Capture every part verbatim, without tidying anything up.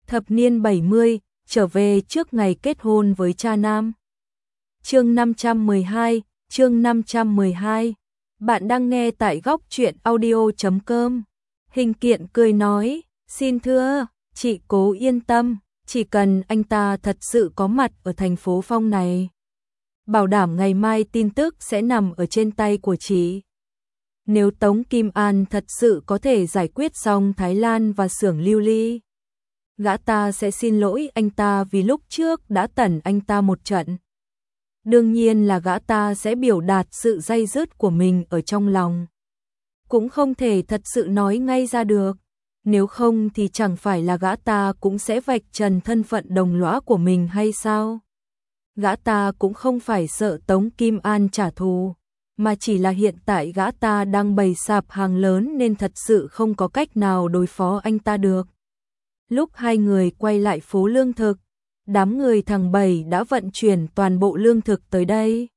Thập niên bảy mươi, trở về trước ngày kết hôn với cha nam. Chương năm trăm mười hai, chương năm trăm mười hai. Bạn đang nghe tại góc truyện audio chấm com. Hình Kiện cười nói, xin thưa, chị Cố yên tâm, chỉ cần anh ta thật sự có mặt ở thành phố Phong này, bảo đảm ngày mai tin tức sẽ nằm ở trên tay của chị. Nếu Tống Kim An thật sự có thể giải quyết xong Thái Lan và xưởng Lưu Ly, gã ta sẽ xin lỗi anh ta vì lúc trước đã tẩn anh ta một trận. Đương nhiên là gã ta sẽ biểu đạt sự day dứt của mình ở trong lòng. Cũng không thể thật sự nói ngay ra được. Nếu không thì chẳng phải là gã ta cũng sẽ vạch trần thân phận đồng lõa của mình hay sao? Gã ta cũng không phải sợ Tống Kim An trả thù, mà chỉ là hiện tại gã ta đang bày sạp hàng lớn nên thật sự không có cách nào đối phó anh ta được. Lúc hai người quay lại phố lương thực, đám người thằng Bảy đã vận chuyển toàn bộ lương thực tới đây.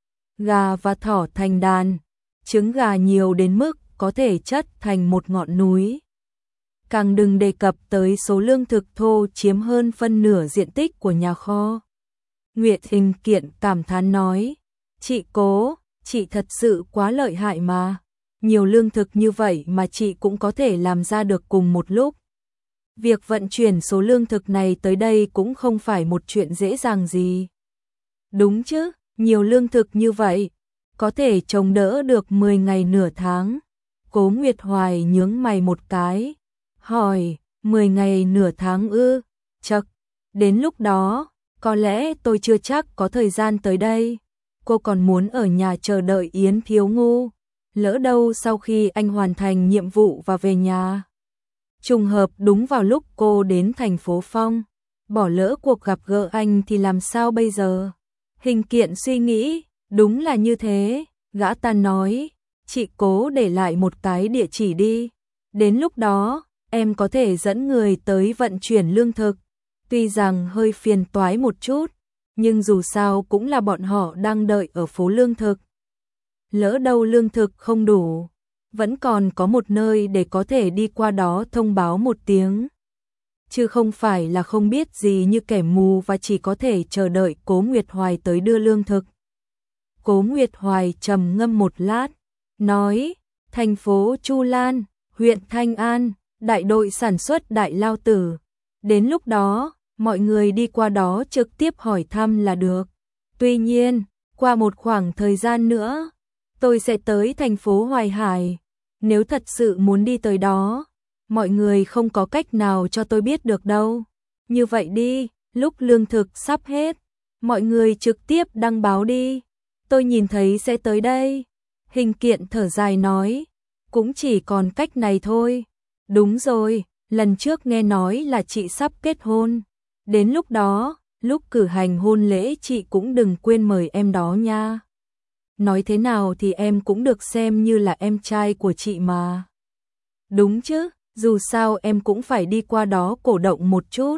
Gà và thỏ thành đàn, trứng gà nhiều đến mức có thể chất thành một ngọn núi. Càng đừng đề cập tới số lương thực thô chiếm hơn phân nửa diện tích của nhà kho. Nguyệt Hình Kiện cảm thán nói, chị Cố, chị thật sự quá lợi hại mà. Nhiều lương thực như vậy mà chị cũng có thể làm ra được cùng một lúc. Việc vận chuyển số lương thực này tới đây cũng không phải một chuyện dễ dàng gì. Đúng chứ, nhiều lương thực như vậy, có thể chống đỡ được mười ngày nửa tháng. Cố Nguyệt Hoài nhướng mày một cái, hỏi, mười ngày nửa tháng ư? Chậc, đến lúc đó, có lẽ tôi chưa chắc có thời gian tới đây. Cô còn muốn ở nhà chờ đợi Yến Thiếu Ngu. Lỡ đâu sau khi anh hoàn thành nhiệm vụ và về nhà, trùng hợp đúng vào lúc cô đến thành phố Phong, bỏ lỡ cuộc gặp gỡ anh thì làm sao bây giờ? Hình Kiện suy nghĩ, đúng là như thế, gã ta nói, chị Cố để lại một cái địa chỉ đi. Đến lúc đó, em có thể dẫn người tới vận chuyển lương thực. Tuy rằng hơi phiền toái một chút, nhưng dù sao cũng là bọn họ đang đợi ở phố lương thực. Lỡ đâu lương thực không đủ, vẫn còn có một nơi để có thể đi qua đó thông báo một tiếng. Chứ không phải là không biết gì như kẻ mù và chỉ có thể chờ đợi Cố Nguyệt Hoài tới đưa lương thực. Cố Nguyệt Hoài trầm ngâm một lát, nói, thành phố Chu Lan, huyện Thanh An, đại đội sản xuất Đại Lao Tử. Đến lúc đó, mọi người đi qua đó trực tiếp hỏi thăm là được. Tuy nhiên, qua một khoảng thời gian nữa, tôi sẽ tới thành phố Hoài Hải. Nếu thật sự muốn đi tới đó, mọi người không có cách nào cho tôi biết được đâu. Như vậy đi, lúc lương thực sắp hết, mọi người trực tiếp đăng báo đi. Tôi nhìn thấy sẽ tới đây. Hình Kiện thở dài nói, cũng chỉ còn cách này thôi. Đúng rồi, lần trước nghe nói là chị sắp kết hôn. Đến lúc đó, lúc cử hành hôn lễ chị cũng đừng quên mời em đó nha. Nói thế nào thì em cũng được xem như là em trai của chị mà. Đúng chứ, dù sao em cũng phải đi qua đó cổ động một chút.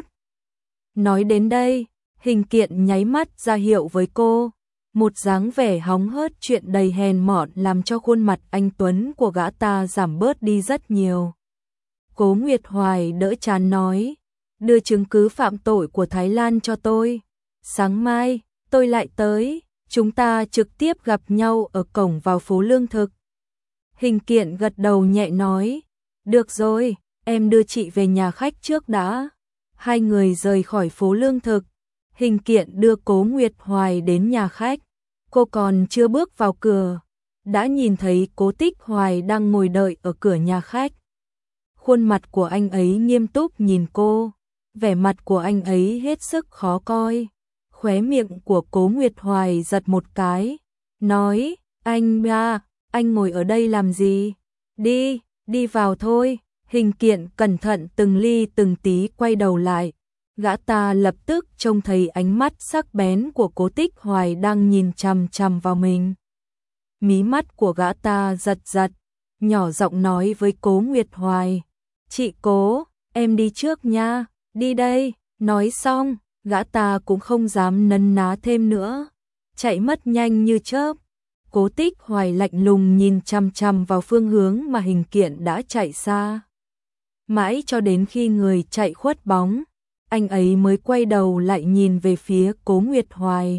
Nói đến đây, Hình Kiện nháy mắt ra hiệu với cô. Một dáng vẻ hóng hớt chuyện đầy hèn mọn làm cho khuôn mặt anh tuấn của gã ta giảm bớt đi rất nhiều. Cố Nguyệt Hoài đỡ chán nói, đưa chứng cứ phạm tội của Thái Lan cho tôi. Sáng mai, tôi lại tới, chúng ta trực tiếp gặp nhau ở cổng vào phố lương thực. Hình Kiện gật đầu nhẹ nói, được rồi, em đưa chị về nhà khách trước đã. Hai người rời khỏi phố lương thực. Hình Kiện đưa Cố Nguyệt Hoài đến nhà khách. Cô còn chưa bước vào cửa, đã nhìn thấy Cố Tích Hoài đang ngồi đợi ở cửa nhà khách. Khuôn mặt của anh ấy nghiêm túc nhìn cô, vẻ mặt của anh ấy hết sức khó coi. Khóe miệng của Cố Nguyệt Hoài giật một cái, nói, anh ba, anh ngồi ở đây làm gì? Đi, đi vào thôi. Hình Kiện cẩn thận từng ly từng tí quay đầu lại. Gã ta lập tức trông thấy ánh mắt sắc bén của Cố Tích Hoài đang nhìn chằm chằm vào mình. Mí mắt của gã ta giật giật, nhỏ giọng nói với Cố Nguyệt Hoài, chị Cố, em đi trước nha, đi đây. Nói xong, gã ta cũng không dám nấn ná thêm nữa, chạy mất nhanh như chớp. Cố Tích Hoài lạnh lùng nhìn chằm chằm vào phương hướng mà Hình Kiện đã chạy xa. Mãi cho đến khi người chạy khuất bóng, anh ấy mới quay đầu lại nhìn về phía Cố Nguyệt Hoài.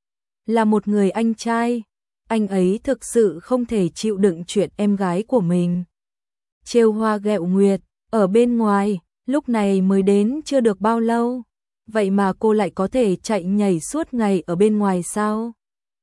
Là một người anh trai, anh ấy thực sự không thể chịu đựng chuyện em gái của mình trêu hoa ghẹo nguyệt, ở bên ngoài, lúc này mới đến chưa được bao lâu, vậy mà cô lại có thể chạy nhảy suốt ngày ở bên ngoài sao?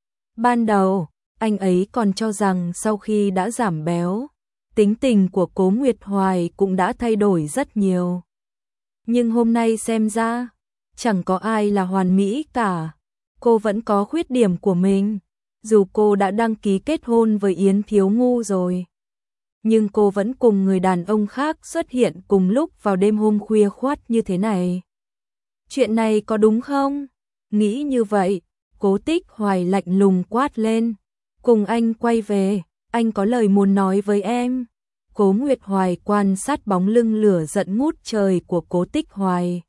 Ban đầu, anh ấy còn cho rằng sau khi đã giảm béo, tính tình của Cố Nguyệt Hoài cũng đã thay đổi rất nhiều. Nhưng hôm nay xem ra, chẳng có ai là hoàn mỹ cả. Cô vẫn có khuyết điểm của mình. Dù cô đã đăng ký kết hôn với Yến Thiếu Ngu rồi, nhưng cô vẫn cùng người đàn ông khác xuất hiện cùng lúc vào đêm hôm khuya khoắt như thế này. Chuyện này có đúng không? Nghĩ như vậy, Cố Tích Hoài lạnh lùng quát lên. Cùng anh quay về, anh có lời muốn nói với em. Cố Nguyệt Hoài quan sát bóng lưng lửa giận ngút trời của Cố Tích Hoài.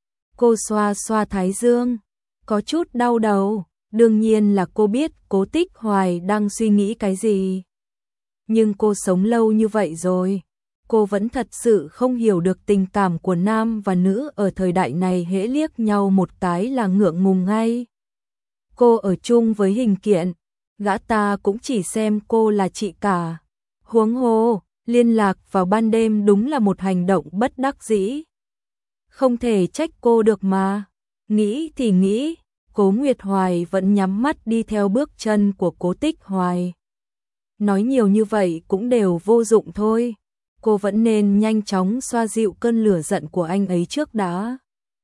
Cô xoa xoa thái dương, có chút đau đầu. Đương nhiên là cô biết Cố Tích Hoài đang suy nghĩ cái gì. Nhưng cô sống lâu như vậy rồi, cô vẫn thật sự không hiểu được tình cảm của nam và nữ ở thời đại này, hễ liếc nhau một cái là ngượng ngùng ngay. Cô ở chung với Hình Kiện, gã ta cũng chỉ xem cô là chị cả. Huống hồ, liên lạc vào ban đêm đúng là một hành động bất đắc dĩ. Không thể trách cô được mà. Nghĩ thì nghĩ, Cố Nguyệt Hoài vẫn nhắm mắt đi theo bước chân của Cố Tích Hoài. Nói nhiều như vậy cũng đều vô dụng thôi. Cô vẫn nên nhanh chóng xoa dịu cơn lửa giận của anh ấy trước đã.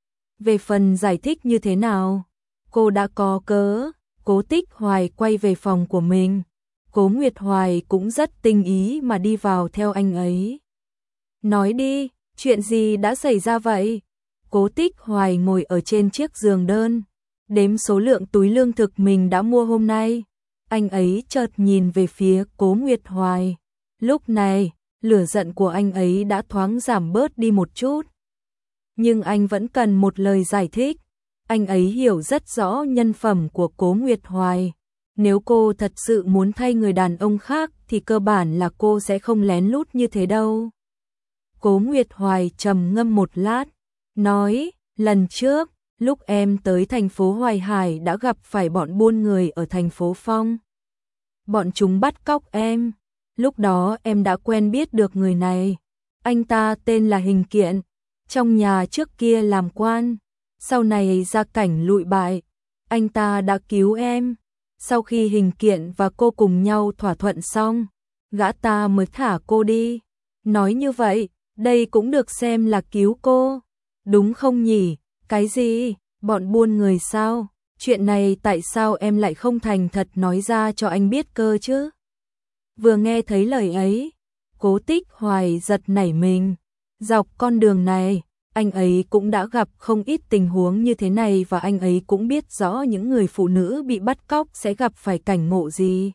Về phần giải thích như thế nào, cô đã có cớ. Cố Tích Hoài quay về phòng của mình. Cố Nguyệt Hoài cũng rất tinh ý mà đi vào theo anh ấy. Nói đi, chuyện gì đã xảy ra vậy? Cố Tích Hoài ngồi ở trên chiếc giường đơn, đếm số lượng túi lương thực mình đã mua hôm nay. Anh ấy chợt nhìn về phía Cố Nguyệt Hoài. Lúc này, lửa giận của anh ấy đã thoáng giảm bớt đi một chút. Nhưng anh vẫn cần một lời giải thích. Anh ấy hiểu rất rõ nhân phẩm của Cố Nguyệt Hoài. Nếu cô thật sự muốn thay người đàn ông khác thì cơ bản là cô sẽ không lén lút như thế đâu. Cố Nguyệt Hoài trầm ngâm một lát, nói, lần trước, lúc em tới thành phố Hoài Hải đã gặp phải bọn buôn người ở thành phố Phong. Bọn chúng bắt cóc em. Lúc đó em đã quen biết được người này. Anh ta tên là Hình Kiện, trong nhà trước kia làm quan, sau này ra cảnh lụi bại. Anh ta đã cứu em. Sau khi Hình Kiện và cô cùng nhau thỏa thuận xong, gã ta mới thả cô đi. Nói như vậy, đây cũng được xem là cứu cô, đúng không nhỉ? Cái gì? Bọn buôn người sao? Chuyện này tại sao em lại không thành thật nói ra cho anh biết cơ chứ? Vừa nghe thấy lời ấy, Cố Tích Hoài giật nảy mình. Dọc con đường này, anh ấy cũng đã gặp không ít tình huống như thế này và anh ấy cũng biết rõ những người phụ nữ bị bắt cóc sẽ gặp phải cảnh ngộ gì.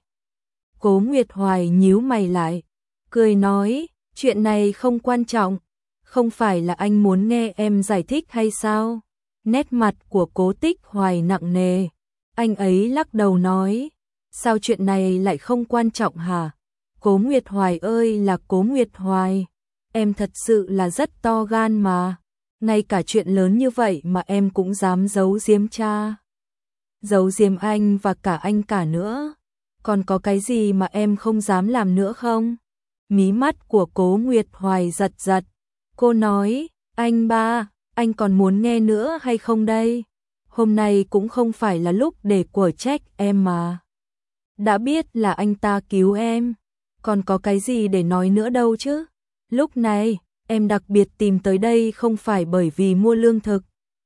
Cố Nguyệt Hoài nhíu mày lại, cười nói, chuyện này không quan trọng, không phải là anh muốn nghe em giải thích hay sao? Nét mặt của Cố Tích Hoài nặng nề, anh ấy lắc đầu nói, sao chuyện này lại không quan trọng hả? Cố Nguyệt Hoài ơi là Cố Nguyệt Hoài, em thật sự là rất to gan mà, ngay cả chuyện lớn như vậy mà em cũng dám giấu giếm cha. Giấu giếm anh và cả anh cả nữa, còn có cái gì mà em không dám làm nữa không? Mí mắt của Cố Nguyệt Hoài giật giật, cô nói, anh ba, anh còn muốn nghe nữa hay không đây? Hôm nay cũng không phải là lúc để quở trách em mà. Đã biết là anh ta cứu em, còn có cái gì để nói nữa đâu chứ? Lúc này, em đặc biệt tìm tới đây không phải bởi vì mua lương thực,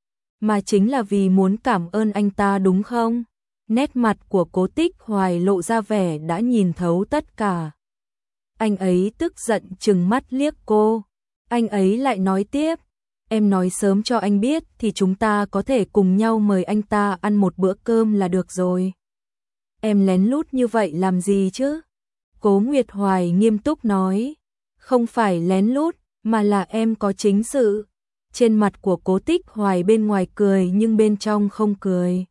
mà chính là vì muốn cảm ơn anh ta đúng không? Nét mặt của Cố Tích Hoài lộ ra vẻ đã nhìn thấu tất cả. Anh ấy tức giận trừng mắt liếc cô. Anh ấy lại nói tiếp, em nói sớm cho anh biết thì chúng ta có thể cùng nhau mời anh ta ăn một bữa cơm là được rồi. Em lén lút như vậy làm gì chứ? Cố Nguyệt Hoài nghiêm túc nói, không phải lén lút, mà là em có chính sự. Trên mặt của Cố Tích Hoài bên ngoài cười nhưng bên trong không cười.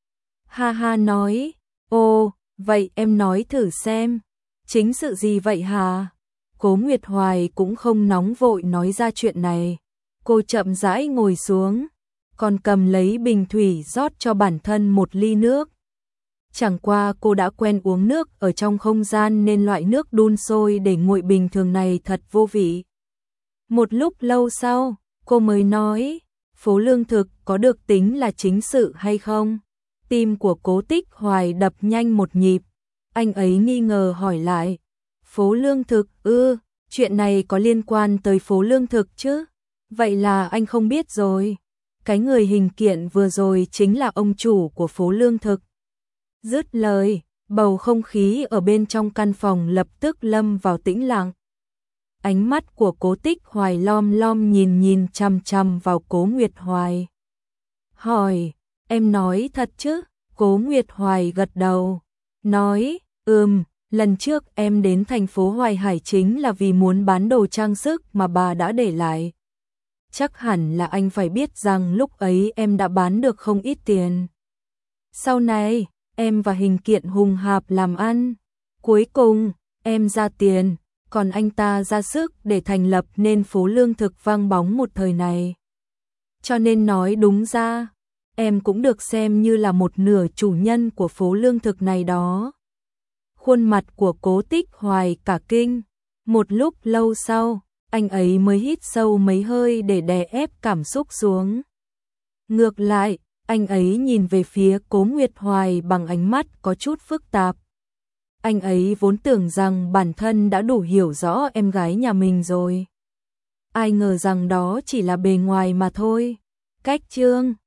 Ha ha nói, ồ, vậy em nói thử xem, chính sự gì vậy hả? Cố Nguyệt Hoài cũng không nóng vội nói ra chuyện này. Cô chậm rãi ngồi xuống, còn cầm lấy bình thủy rót cho bản thân một ly nước. Chẳng qua cô đã quen uống nước ở trong không gian nên loại nước đun sôi để nguội bình thường này thật vô vị. Một lúc lâu sau, cô mới nói, phố lương thực có được tính là chính sự hay không? Tim của Cố Tích Hoài đập nhanh một nhịp, anh ấy nghi ngờ hỏi lại, phố lương thực ư, chuyện này có liên quan tới phố lương thực chứ? Vậy là anh không biết rồi, cái người hình kiện vừa rồi chính là ông chủ của phố lương thực. Dứt lời, bầu không khí ở bên trong căn phòng lập tức lâm vào tĩnh lặng. Ánh mắt của Cố Tích Hoài lom lom nhìn nhìn chằm chằm vào Cố Nguyệt Hoài. Hỏi, em nói thật chứ? Cố Nguyệt Hoài gật đầu, nói, ừm, lần trước em đến thành phố Hoài Hải chính là vì muốn bán đồ trang sức mà bà đã để lại. Chắc hẳn là anh phải biết rằng lúc ấy em đã bán được không ít tiền. Sau này, em và hình kiện hùng hạp làm ăn. Cuối cùng, em ra tiền, còn anh ta ra sức để thành lập nên phố lương thực vang bóng một thời này. Cho nên nói đúng ra, em cũng được xem như là một nửa chủ nhân của phố lương thực này đó. Khuôn mặt của Cố Tích Hoài cả kinh. Một lúc lâu sau, anh ấy mới hít sâu mấy hơi để đè ép cảm xúc xuống. Ngược lại, anh ấy nhìn về phía Cố Nguyệt Hoài bằng ánh mắt có chút phức tạp. Anh ấy vốn tưởng rằng bản thân đã đủ hiểu rõ em gái nhà mình rồi. Ai ngờ rằng đó chỉ là bề ngoài mà thôi. Cách chương